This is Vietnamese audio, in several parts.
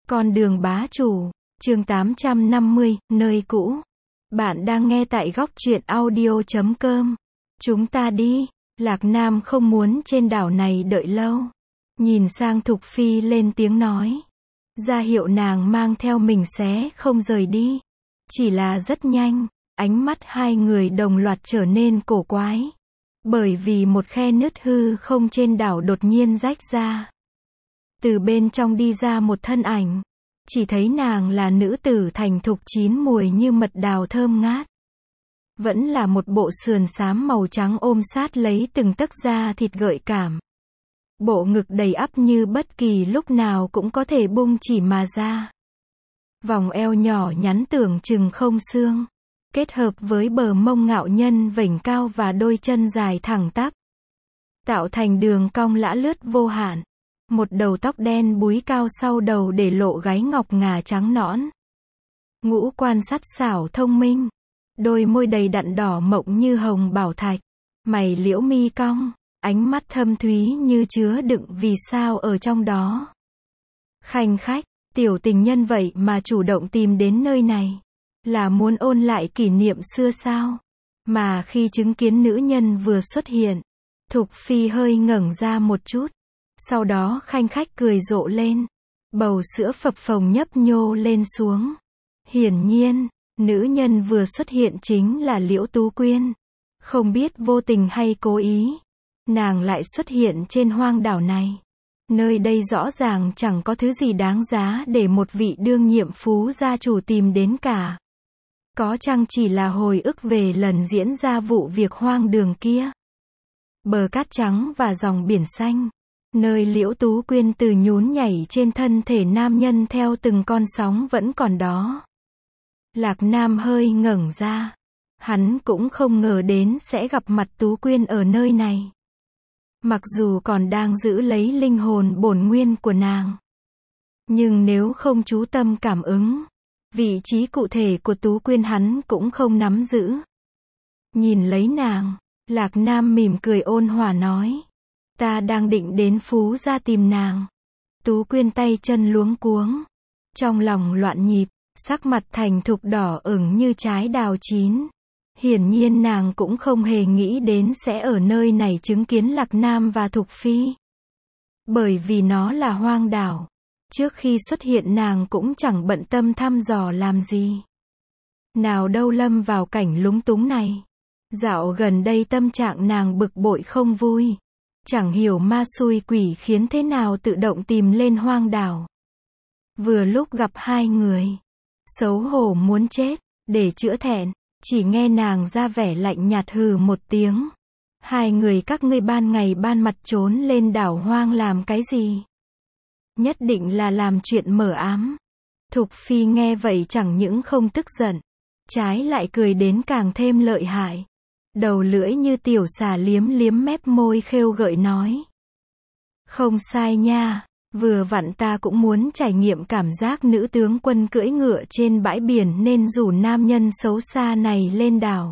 Con đường bá chủ, chương 850, nơi cũ. Bạn đang nghe tại góc truyện audio.com. Chúng ta đi. Lạc Nam không muốn trên đảo này đợi lâu. Nhìn sang Thục Phi lên tiếng nói. Ra hiệu nàng mang theo mình sẽ không rời đi. Chỉ là rất nhanh, ánh mắt hai người đồng loạt trở nên cổ quái. Bởi vì một khe nứt hư không trên đảo đột nhiên rách ra. Từ bên trong đi ra một thân ảnh. Chỉ thấy nàng là nữ tử thành thục chín mùi như mật đào thơm ngát. Vẫn là một bộ sườn xám màu trắng ôm sát lấy từng tấc da thịt gợi cảm. Bộ ngực đầy ắp như bất kỳ lúc nào cũng có thể bung chỉ mà ra. Vòng eo nhỏ nhắn tưởng chừng không xương. Kết hợp với bờ mông ngạo nhân vểnh cao và đôi chân dài thẳng tắp. Tạo thành đường cong lã lướt vô hạn. Một đầu tóc đen búi cao sau đầu để lộ gáy ngọc ngà trắng nõn. Ngũ quan sắt sảo thông minh. Đôi môi đầy đặn đỏ mộng như hồng bảo thạch. Mày liễu mi cong. Ánh mắt thâm thúy như chứa đựng vì sao ở trong đó. Khanh khách, tiểu tình nhân vậy mà chủ động tìm đến nơi này. Là muốn ôn lại kỷ niệm xưa sao? Mà khi chứng kiến nữ nhân vừa xuất hiện, Thục Phi hơi ngẩng ra một chút. Sau đó khanh khách cười rộ lên. Bầu sữa phập phồng nhấp nhô lên xuống. Hiển nhiên, nữ nhân vừa xuất hiện chính là Liễu Tú Quyên. Không biết vô tình hay cố ý, nàng lại xuất hiện trên hoang đảo này. Nơi đây rõ ràng chẳng có thứ gì đáng giá để một vị đương nhiệm phú gia chủ tìm đến cả. Có chăng chỉ là hồi ức về lần diễn ra vụ việc hoang đường kia. Bờ cát trắng và dòng biển xanh. Nơi Liễu Tú Quyên từ nhún nhảy trên thân thể nam nhân theo từng con sóng vẫn còn đó. Lạc Nam hơi ngẩng ra. Hắn cũng không ngờ đến sẽ gặp mặt Tú Quyên ở nơi này. Mặc dù còn đang giữ lấy linh hồn bổn nguyên của nàng. Nhưng nếu không chú tâm cảm ứng, vị trí cụ thể của Tú Quyên hắn cũng không nắm giữ. Nhìn lấy nàng, Lạc Nam mỉm cười ôn hòa nói. Ta đang định đến phú gia tìm nàng. Tú Quyên tay chân luống cuống. Trong lòng loạn nhịp, sắc mặt thành thục đỏ ửng như trái đào chín. Hiển nhiên nàng cũng không hề nghĩ đến sẽ ở nơi này chứng kiến Lạc Nam và Thục Phi. Bởi vì nó là hoang đảo. Trước khi xuất hiện nàng cũng chẳng bận tâm thăm dò làm gì. Nào đâu lâm vào cảnh lúng túng này. Dạo gần đây tâm trạng nàng bực bội không vui. Chẳng hiểu ma xui quỷ khiến thế nào tự động tìm lên hoang đảo. Vừa lúc gặp hai người. Xấu hổ muốn chết. Để chữa thẹn. Chỉ nghe nàng ra vẻ lạnh nhạt hừ một tiếng. Hai người các ngươi ban ngày ban mặt trốn lên đảo hoang làm cái gì? Nhất định là làm chuyện mờ ám. Thục Phi nghe vậy chẳng những không tức giận. Trái lại cười đến càng thêm lợi hại. Đầu lưỡi như tiểu xà liếm liếm mép môi khêu gợi nói. Không sai nha. Vừa vặn ta cũng muốn trải nghiệm cảm giác nữ tướng quân cưỡi ngựa trên bãi biển nên rủ nam nhân xấu xa này lên đảo.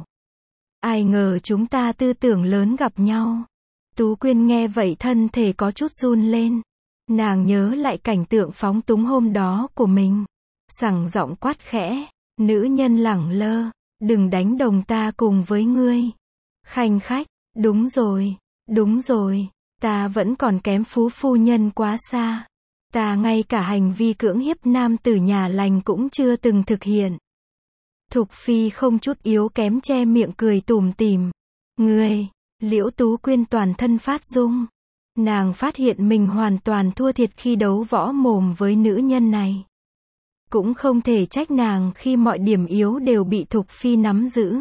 Ai ngờ chúng ta tư tưởng lớn gặp nhau. Tú Quyên nghe vậy thân thể có chút run lên. Nàng nhớ lại cảnh tượng phóng túng hôm đó của mình. Sẳng giọng quát khẽ. Nữ nhân lẳng lơ. Đừng đánh đồng ta cùng với ngươi. Khanh khách. Đúng rồi. Đúng rồi. Ta vẫn còn kém phú phu nhân quá xa. Ta ngay cả hành vi cưỡng hiếp nam tử nhà lành cũng chưa từng thực hiện. Thục Phi không chút yếu kém che miệng cười tủm tỉm. Ngươi, Liễu Tú Quyên toàn thân phát rung. Nàng phát hiện mình hoàn toàn thua thiệt khi đấu võ mồm với nữ nhân này. Cũng không thể trách nàng khi mọi điểm yếu đều bị Thục Phi nắm giữ.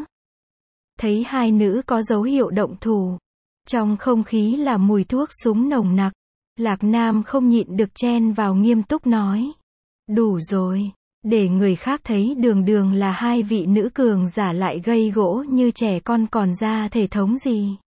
Thấy hai nữ có dấu hiệu động thủ. Trong không khí là mùi thuốc súng nồng nặc. Lạc Nam không nhịn được chen vào nghiêm túc nói. Đủ rồi. Để người khác thấy đường đường là hai vị nữ cường giả lại gây gỗ như trẻ con còn ra thể thống gì.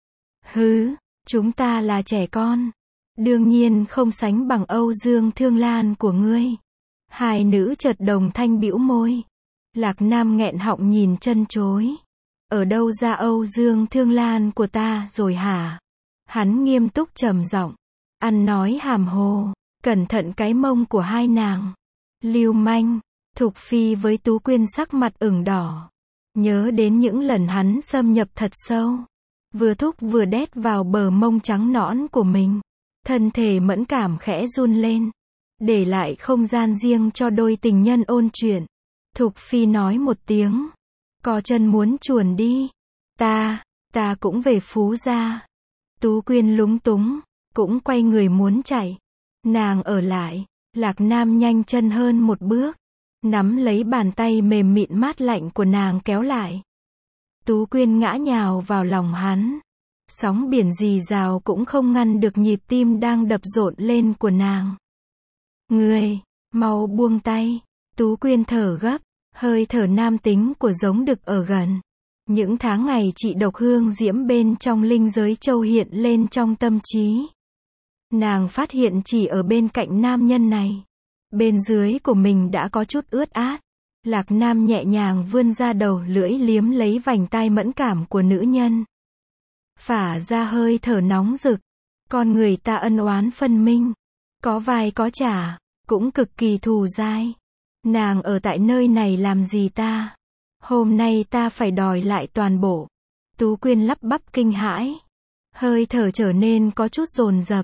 Hứ, chúng ta là trẻ con. Đương nhiên không sánh bằng Âu Dương Thương Lan của ngươi. Hai nữ chợt đồng thanh bĩu môi. Lạc Nam nghẹn họng nhìn chân chối. Ở đâu ra Âu Dương Thương Lan của ta rồi hả? Hắn nghiêm túc trầm giọng. Ăn nói hàm hồ. cẩn thận cái mông của hai nàng. Lưu manh. Thục Phi với Tú Quyên sắc mặt ửng đỏ. Nhớ đến những lần hắn xâm nhập thật sâu. Vừa thúc vừa đét vào bờ mông trắng nõn của mình. Thân thể mẫn cảm khẽ run lên. Để lại không gian riêng cho đôi tình nhân ôn chuyện. Thục Phi nói một tiếng. Co chân muốn chuồn đi. Ta cũng về Phú gia. Tú Quyên lúng túng, cũng quay người muốn chạy. Nàng ở lại. Lạc Nam nhanh chân hơn một bước. Nắm lấy bàn tay mềm mịn mát lạnh của nàng kéo lại. Tú Quyên ngã nhào vào lòng hắn. Sóng biển rì rào cũng không ngăn được nhịp tim đang đập rộn lên của nàng. Ngươi, mau buông tay. Tú Quyên thở gấp, hơi thở nam tính của giống đực ở gần. Những tháng ngày chị độc hương diễm bên trong linh giới châu hiện lên trong tâm trí. Nàng phát hiện chỉ ở bên cạnh nam nhân này. Bên dưới của mình đã có chút ướt át. Lạc Nam nhẹ nhàng vươn ra đầu lưỡi liếm lấy vành tai mẫn cảm của nữ nhân. Phả ra hơi thở nóng rực. Con người ta ân oán phân minh. Có vai có trả, cũng cực kỳ thù dai. Nàng ở tại nơi này làm gì ta? Hôm nay ta phải đòi lại toàn bộ. Tú Quyên lắp bắp kinh hãi. Hơi thở trở nên có chút dồn dập.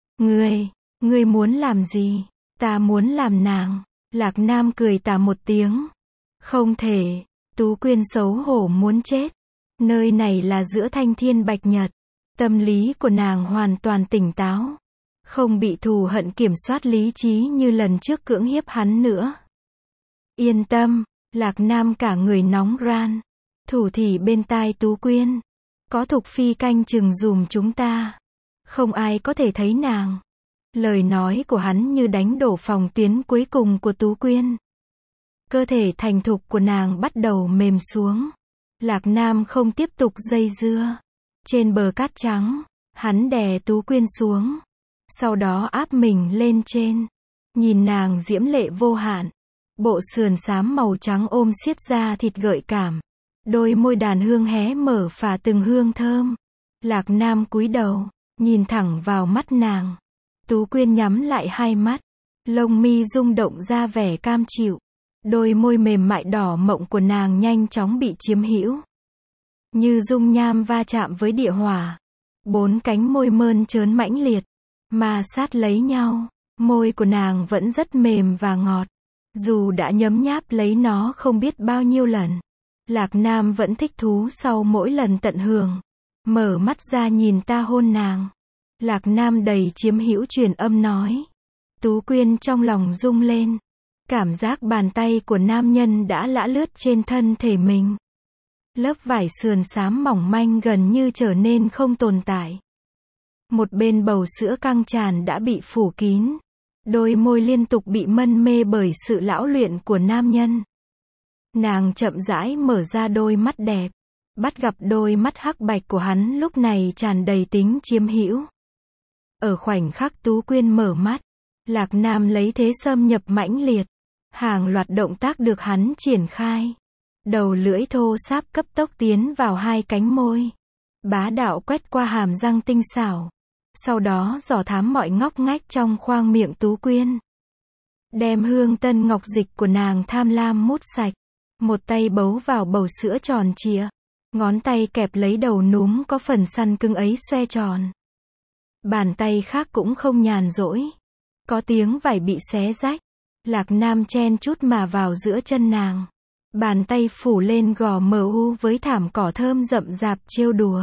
Ngươi muốn làm gì? Ta muốn làm nàng. Lạc Nam cười tà một tiếng. Không thể. Tú Quyên xấu hổ muốn chết. Nơi này là giữa thanh thiên bạch nhật. Tâm lý của nàng hoàn toàn tỉnh táo. Không bị thù hận kiểm soát lý trí như lần trước cưỡng hiếp hắn nữa. Yên tâm. Lạc Nam cả người nóng ran. Thủ thỉ bên tai Tú Quyên. Có Thục Phi canh chừng dùm chúng ta. Không ai có thể thấy nàng. Lời nói của hắn như đánh đổ phòng tuyến cuối cùng của Tú Quyên. Cơ thể thành thục của nàng bắt đầu mềm xuống. Lạc Nam không tiếp tục dây dưa. Trên bờ cát trắng, hắn đè Tú Quyên xuống. Sau đó áp mình lên trên. Nhìn nàng diễm lệ vô hạn. Bộ sườn xám màu trắng ôm siết da thịt gợi cảm. Đôi môi đàn hương hé mở phả từng hương thơm. Lạc Nam cúi đầu, nhìn thẳng vào mắt nàng. Tú Quyên nhắm lại hai mắt. Lông mi rung động ra vẻ cam chịu. Đôi môi mềm mại đỏ mộng của nàng nhanh chóng bị chiếm hữu. Như dung nham va chạm với địa hỏa. Bốn cánh môi mơn trớn mãnh liệt. Ma sát lấy nhau. Môi của nàng vẫn rất mềm và ngọt. Dù đã nhấm nháp lấy nó không biết bao nhiêu lần. Lạc Nam vẫn thích thú sau mỗi lần tận hưởng. Mở mắt ra nhìn ta hôn nàng. Lạc Nam đầy chiếm hữu truyền âm nói. Tú Quyên trong lòng rung lên. Cảm giác bàn tay của nam nhân đã lả lướt trên thân thể mình. Lớp vải sườn xám mỏng manh gần như trở nên không tồn tại. Một bên bầu sữa căng tràn đã bị phủ kín. Đôi môi liên tục bị mân mê bởi sự lão luyện của nam nhân. Nàng chậm rãi mở ra đôi mắt đẹp. Bắt gặp đôi mắt hắc bạch của hắn lúc này tràn đầy tính chiếm hữu. Ở khoảnh khắc Tú Quyên mở mắt, Lạc Nam lấy thế xâm nhập mãnh liệt. Hàng loạt động tác được hắn triển khai. Đầu lưỡi thô sáp cấp tốc tiến vào hai cánh môi. Bá đạo quét qua hàm răng tinh xảo. Sau đó dò thám mọi ngóc ngách trong khoang miệng Tú Quyên. Đem hương tân ngọc dịch của nàng tham lam mút sạch. Một tay bấu vào bầu sữa tròn trịa. Ngón tay kẹp lấy đầu núm có phần săn cứng ấy xoe tròn. Bàn tay khác cũng không nhàn rỗi. Có tiếng vải bị xé rách. Lạc Nam chen chút mà vào giữa chân nàng. Bàn tay phủ lên gò mờ u với thảm cỏ thơm rậm rạp trêu đùa.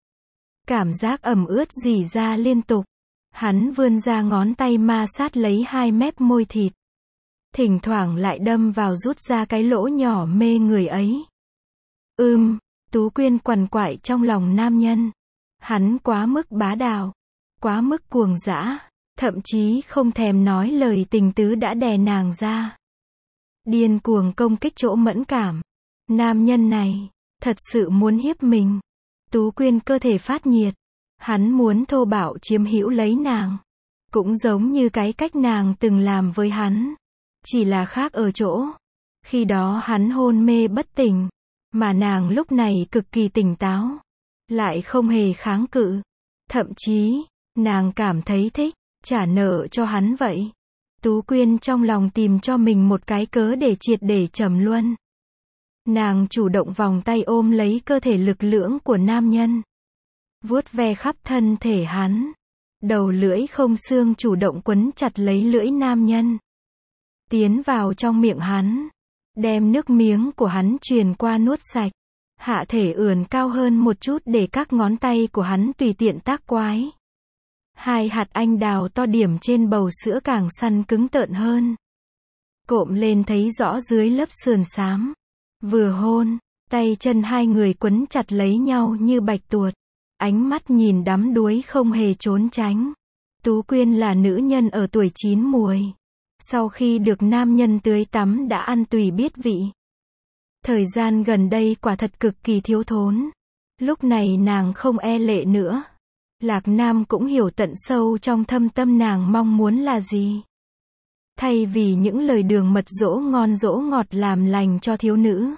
Cảm giác ẩm ướt rỉ ra liên tục. Hắn vươn ra ngón tay ma sát lấy hai mép môi thịt. Thỉnh thoảng lại đâm vào rút ra cái lỗ nhỏ mê người ấy. Tú Quyên quằn quại trong lòng nam nhân. Hắn quá mức bá đạo. Quá mức cuồng dã. Thậm chí không thèm nói lời tình tứ đã đè nàng ra. Điên cuồng công kích chỗ mẫn cảm. Nam nhân này, thật sự muốn hiếp mình. Tú Quyên cơ thể phát nhiệt. Hắn muốn thô bạo chiếm hữu lấy nàng. Cũng giống như cái cách nàng từng làm với hắn. Chỉ là khác ở chỗ. Khi đó hắn hôn mê bất tỉnh. Mà nàng lúc này cực kỳ tỉnh táo. Lại không hề kháng cự. Thậm chí, nàng cảm thấy thích. Trả nợ cho hắn vậy. Tú Quyên trong lòng tìm cho mình một cái cớ để triệt để trầm luân. Nàng chủ động vòng tay ôm lấy cơ thể lực lưỡng của nam nhân. Vuốt ve khắp thân thể hắn. Đầu lưỡi không xương chủ động quấn chặt lấy lưỡi nam nhân. Tiến vào trong miệng hắn. Đem nước miếng của hắn truyền qua nuốt sạch. Hạ thể ưỡn cao hơn một chút để các ngón tay của hắn tùy tiện tác quái. Hai hạt anh đào to điểm trên bầu sữa càng săn cứng tợn hơn. Cộm lên thấy rõ dưới lớp sườn xám. Vừa hôn, tay chân hai người quấn chặt lấy nhau như bạch tuột. Ánh mắt nhìn đắm đuối không hề trốn tránh. Tú Quyên là nữ nhân ở tuổi chín muồi. Sau khi được nam nhân tưới tắm đã ăn tùy biết vị. Thời gian gần đây quả thật cực kỳ thiếu thốn. Lúc này nàng không e lệ nữa. Lạc Nam cũng hiểu tận sâu trong thâm tâm nàng mong muốn là gì. Thay vì những lời đường mật dỗ ngon dỗ ngọt làm lành cho thiếu nữ.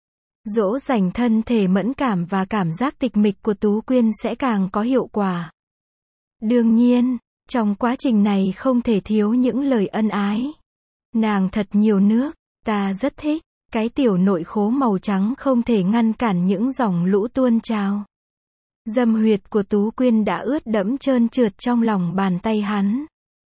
Dỗ dành thân thể mẫn cảm và cảm giác tịch mịch của Tú Quyên sẽ càng có hiệu quả. Đương nhiên, trong quá trình này không thể thiếu những lời ân ái. Nàng thật nhiều nước, ta rất thích. Cái tiểu nội khố màu trắng không thể ngăn cản những dòng lũ tuôn trào. Dâm huyệt của Tú Quyên đã ướt đẫm trơn trượt trong lòng bàn tay hắn.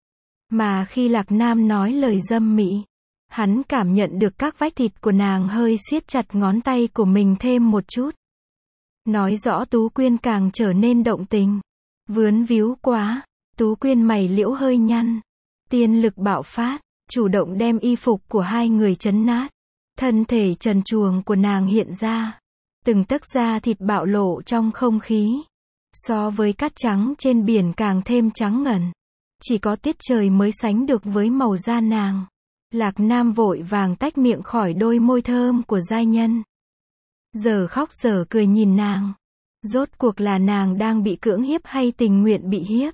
Mà khi Lạc Nam nói lời dâm mỹ, hắn cảm nhận được các vách thịt của nàng hơi siết chặt ngón tay của mình thêm một chút. Nói rõ Tú Quyên càng trở nên động tình. Vướn víu quá, Tú Quyên mày liễu hơi nhăn. Tiên lực bạo phát, chủ động đem y phục của hai người chấn nát. Thân thể trần truồng của nàng hiện ra. Từng tấc da thịt bạo lộ trong không khí. So với cát trắng trên biển càng thêm trắng ngần. Chỉ có tiết trời mới sánh được với màu da nàng. Lạc Nam vội vàng tách miệng khỏi đôi môi thơm của giai nhân. Giờ khóc giờ cười nhìn nàng. Rốt cuộc là nàng đang bị cưỡng hiếp hay tình nguyện bị hiếp.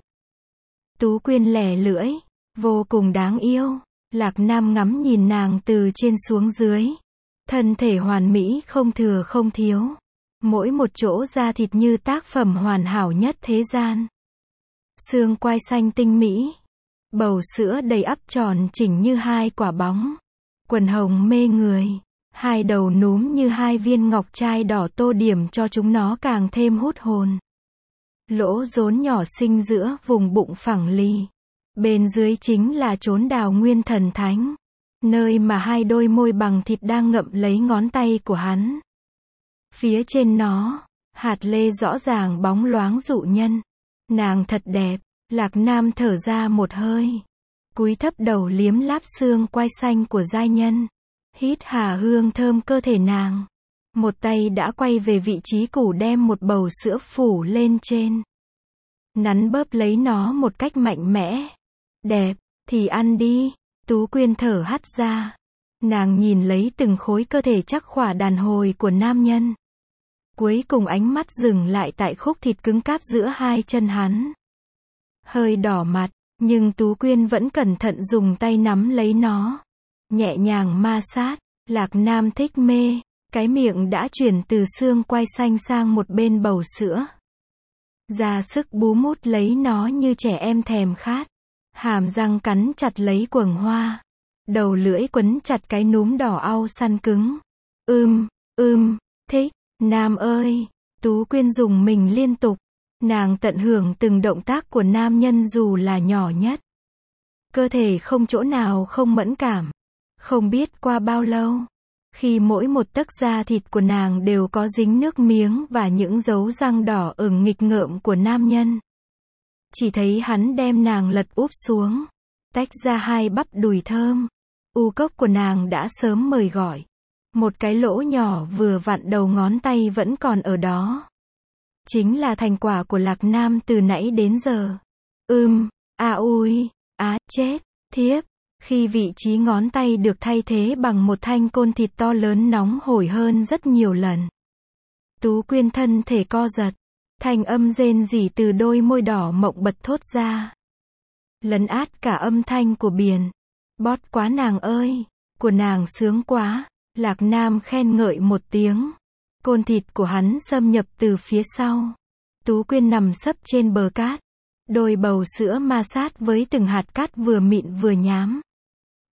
Tú Quyên lẻ lưỡi. Vô cùng đáng yêu. Lạc Nam ngắm nhìn nàng từ trên xuống dưới. Thân thể hoàn mỹ không thừa không thiếu. Mỗi một chỗ da thịt như tác phẩm hoàn hảo nhất thế gian. Xương quai xanh tinh mỹ. Bầu sữa đầy ắp tròn chỉnh như hai quả bóng. Quần hồng mê người. Hai đầu núm như hai viên ngọc trai đỏ tô điểm cho chúng nó càng thêm hút hồn. Lỗ rốn nhỏ xinh giữa vùng bụng phẳng lì. Bên dưới chính là chốn đào nguyên thần thánh. Nơi mà hai đôi môi bằng thịt đang ngậm lấy ngón tay của hắn. Phía trên nó, hạt lê rõ ràng bóng loáng dụ nhân. Nàng thật đẹp. Lạc Nam thở ra một hơi. Cúi thấp đầu liếm láp xương quai xanh của giai nhân. Hít hà hương thơm cơ thể nàng. Một tay đã quay về vị trí củ đem một bầu sữa phủ lên trên. Nắn bóp lấy nó một cách mạnh mẽ. Đẹp, thì ăn đi. Tú Quyên thở hắt ra. Nàng nhìn lấy từng khối cơ thể chắc khỏa đàn hồi của nam nhân. Cuối cùng ánh mắt dừng lại tại khúc thịt cứng cáp giữa hai chân hắn. Hơi đỏ mặt, nhưng Tú Quyên vẫn cẩn thận dùng tay nắm lấy nó. Nhẹ nhàng ma sát. Lạc Nam thích mê. Cái miệng đã chuyển từ xương quai xanh sang một bên bầu sữa. Ra sức bú mút lấy nó như trẻ em thèm khát. Hàm răng cắn chặt lấy quầng hoa. Đầu lưỡi quấn chặt cái núm đỏ au săn cứng. Thích. Nam ơi. Tú Quyên dùng mình liên tục. Nàng tận hưởng từng động tác của nam nhân dù là nhỏ nhất. Cơ thể không chỗ nào không mẫn cảm. Không biết qua bao lâu. Khi mỗi một tấc da thịt của nàng đều có dính nước miếng và những dấu răng đỏ ửng nghịch ngợm của nam nhân. Chỉ thấy hắn đem nàng lật úp xuống. Tách ra hai bắp đùi thơm. U cốc của nàng đã sớm mời gọi. Một cái lỗ nhỏ vừa vặn đầu ngón tay vẫn còn ở đó. Chính là thành quả của Lạc Nam từ nãy đến giờ. Ui, chết, thiếp. Khi vị trí ngón tay được thay thế bằng một thanh côn thịt to lớn nóng hổi hơn rất nhiều lần. Tú Quyên thân thể co giật. Thanh âm rên rỉ từ đôi môi đỏ mộng bật thốt ra. Lấn át cả âm thanh của biển. Bót quá nàng ơi. Của nàng sướng quá. Lạc Nam khen ngợi một tiếng. Côn thịt của hắn xâm nhập từ phía sau. Tú Quyên nằm sấp trên bờ cát. Đôi bầu sữa ma sát với từng hạt cát vừa mịn vừa nhám.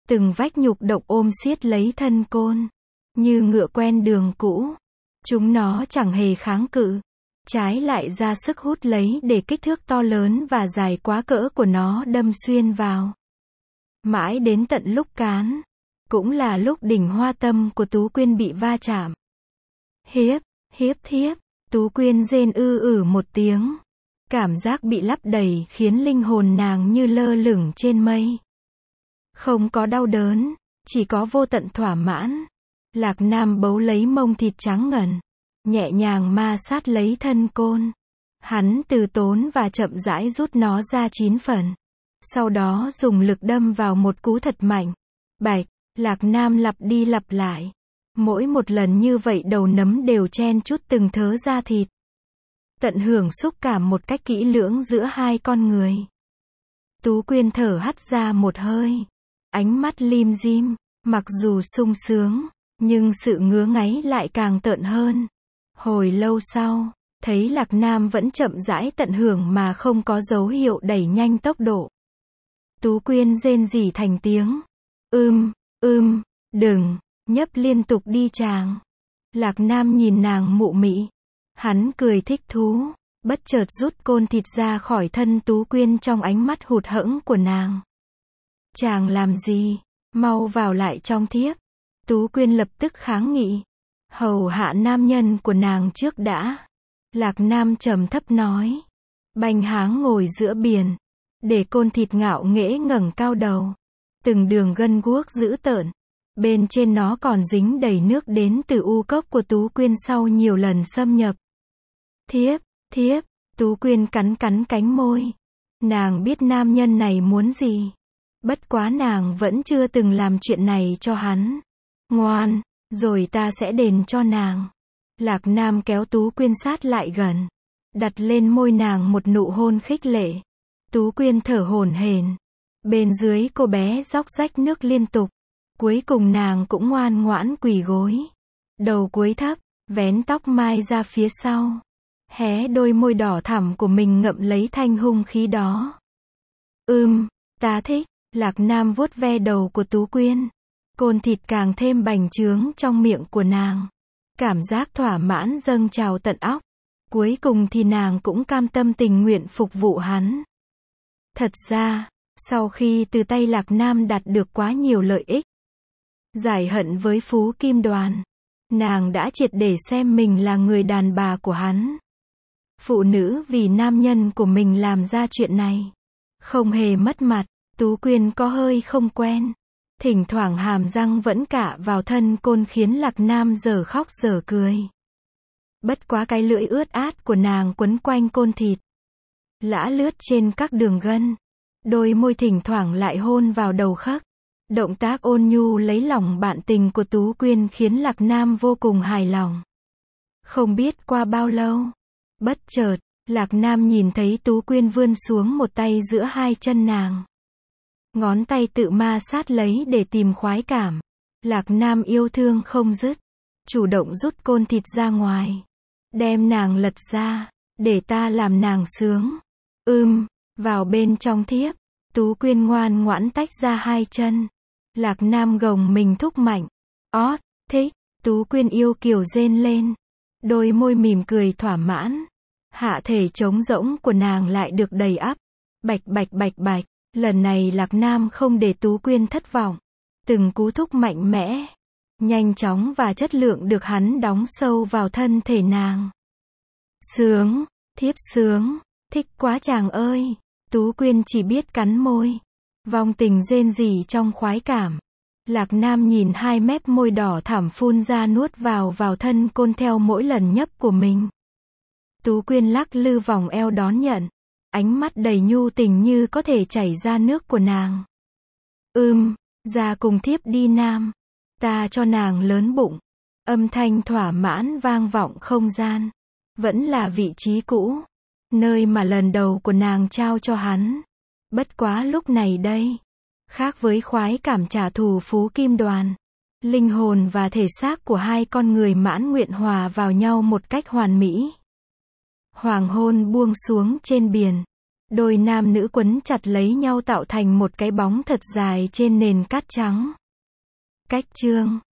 từng vách nhục động ôm siết lấy thân côn, như ngựa quen đường cũ. Chúng nó chẳng hề kháng cự, trái lại ra sức hút lấy để kích thước to lớn và dài quá cỡ của nó đâm xuyên vào. Mãi đến tận lúc cán, cũng là lúc đỉnh hoa tâm của Tú Quyên bị va chạm. Hiếp, hiếp thiếp, Tú Quyên rên một tiếng. Cảm giác bị lấp đầy khiến linh hồn nàng như lơ lửng trên mây. Không có đau đớn, chỉ có vô tận thỏa mãn. Lạc Nam bấu lấy mông thịt trắng ngần, nhẹ nhàng ma sát lấy thân côn. Hắn từ tốn và chậm rãi rút nó ra 9 phần. Sau đó dùng lực đâm vào một cú thật mạnh. Bạch, Lạc Nam lặp đi lặp lại. Mỗi một lần như vậy đầu nấm đều chen chút từng thớ da thịt. Tận hưởng xúc cảm một cách kỹ lưỡng giữa hai con người. Tú Quyên thở hắt ra một hơi. Ánh mắt lim dim, mặc dù sung sướng, nhưng sự ngứa ngáy lại càng tợn hơn. Hồi lâu sau, thấy Lạc Nam vẫn chậm rãi tận hưởng mà không có dấu hiệu đẩy nhanh tốc độ. Tú Quyên rên rỉ thành tiếng. Đừng, nhấp liên tục đi chàng. Lạc Nam nhìn nàng mụ mị. Hắn cười thích thú, bất chợt rút côn thịt ra khỏi thân Tú Quyên trong ánh mắt hụt hẫng của nàng. Chàng làm gì? Mau vào lại trong thiếp. Tú Quyên lập tức kháng nghị. Hầu hạ nam nhân của nàng trước đã. Lạc Nam trầm thấp nói. Bành háng ngồi giữa biển, để côn thịt ngạo nghễ ngẩng cao đầu. Từng đường gân guốc dữ tợn. Bên trên nó còn dính đầy nước đến từ u cốc của Tú Quyên sau nhiều lần xâm nhập. Thiếp, Tú Quyên cắn cánh môi. Nàng biết nam nhân này muốn gì. Bất quá nàng vẫn chưa từng làm chuyện này cho hắn. Ngoan, rồi ta sẽ đền cho nàng. Lạc Nam kéo Tú Quyên sát lại gần, đặt lên môi nàng một nụ hôn khích lệ. Tú Quyên thở hổn hển. Bên dưới cô bé róc rách nước liên tục. Cuối cùng nàng cũng ngoan ngoãn quỳ gối. Đầu cúi thấp, vén tóc mai ra phía sau. Hé đôi môi đỏ thẳm của mình ngậm lấy thanh hung khí đó. Ta thích. Lạc Nam vuốt ve đầu của Tú Quyên. Côn thịt càng thêm bành trướng trong miệng của nàng. Cảm giác thỏa mãn dâng trào tận óc. Cuối cùng thì nàng cũng cam tâm tình nguyện phục vụ hắn. Thật ra, sau khi từ tay Lạc Nam đạt được quá nhiều lợi ích, giải hận với Phú Kim Đoàn, nàng đã triệt để xem mình là người đàn bà của hắn. Phụ nữ vì nam nhân của mình làm ra chuyện này, không hề mất mặt. Tú Quyên có hơi không quen. Thỉnh thoảng hàm răng vẫn cạ vào thân côn khiến Lạc Nam dở khóc dở cười. Bất quá cái lưỡi ướt át của nàng quấn quanh côn thịt, lã lướt trên các đường gân. Đôi môi thỉnh thoảng lại hôn vào đầu khấc. Động tác ôn nhu lấy lòng bạn tình của Tú Quyên khiến Lạc Nam vô cùng hài lòng. Không biết qua bao lâu, bất chợt, Lạc Nam nhìn thấy Tú Quyên vươn xuống một tay giữa hai chân nàng. Ngón tay tự ma sát lấy để tìm khoái cảm. Lạc Nam yêu thương không dứt. Chủ động rút côn thịt ra ngoài. Đem nàng lật ra. Để ta làm nàng sướng. Vào bên trong thiếp. Tú Quyên ngoan ngoãn tách ra hai chân. Lạc Nam gồng mình thúc mạnh. Thích. Tú Quyên yêu kiều rên lên. Đôi môi mỉm cười thỏa mãn. Hạ thể trống rỗng của nàng lại được đầy ắp. Bạch. Lần này Lạc Nam không để Tú Quyên thất vọng. Từng cú thúc mạnh mẽ, nhanh chóng và chất lượng được hắn đóng sâu vào thân thể nàng. Sướng, thiếp sướng, thích quá chàng ơi. Tú Quyên chỉ biết cắn môi, vong tình rên rỉ trong khoái cảm. Lạc Nam nhìn hai mép môi đỏ thẳm phun ra nuốt vào thân côn theo mỗi lần nhấp của mình. Tú Quyên lắc lư vòng eo đón nhận. Ánh mắt đầy nhu tình như có thể chảy ra nước của nàng. Ra cùng thiếp đi nam. Ta cho nàng lớn bụng. Âm thanh thỏa mãn vang vọng không gian. Vẫn là vị trí cũ. Nơi mà lần đầu của nàng trao cho hắn. Bất quá lúc này đây. Khác với khoái cảm trả thù Phú Kim Đoàn. Linh hồn và thể xác của hai con người mãn nguyện hòa vào nhau một cách hoàn mỹ. Hoàng hôn buông xuống trên biển. Đôi nam nữ quấn chặt lấy nhau tạo thành một cái bóng thật dài trên nền cát trắng. Cách chương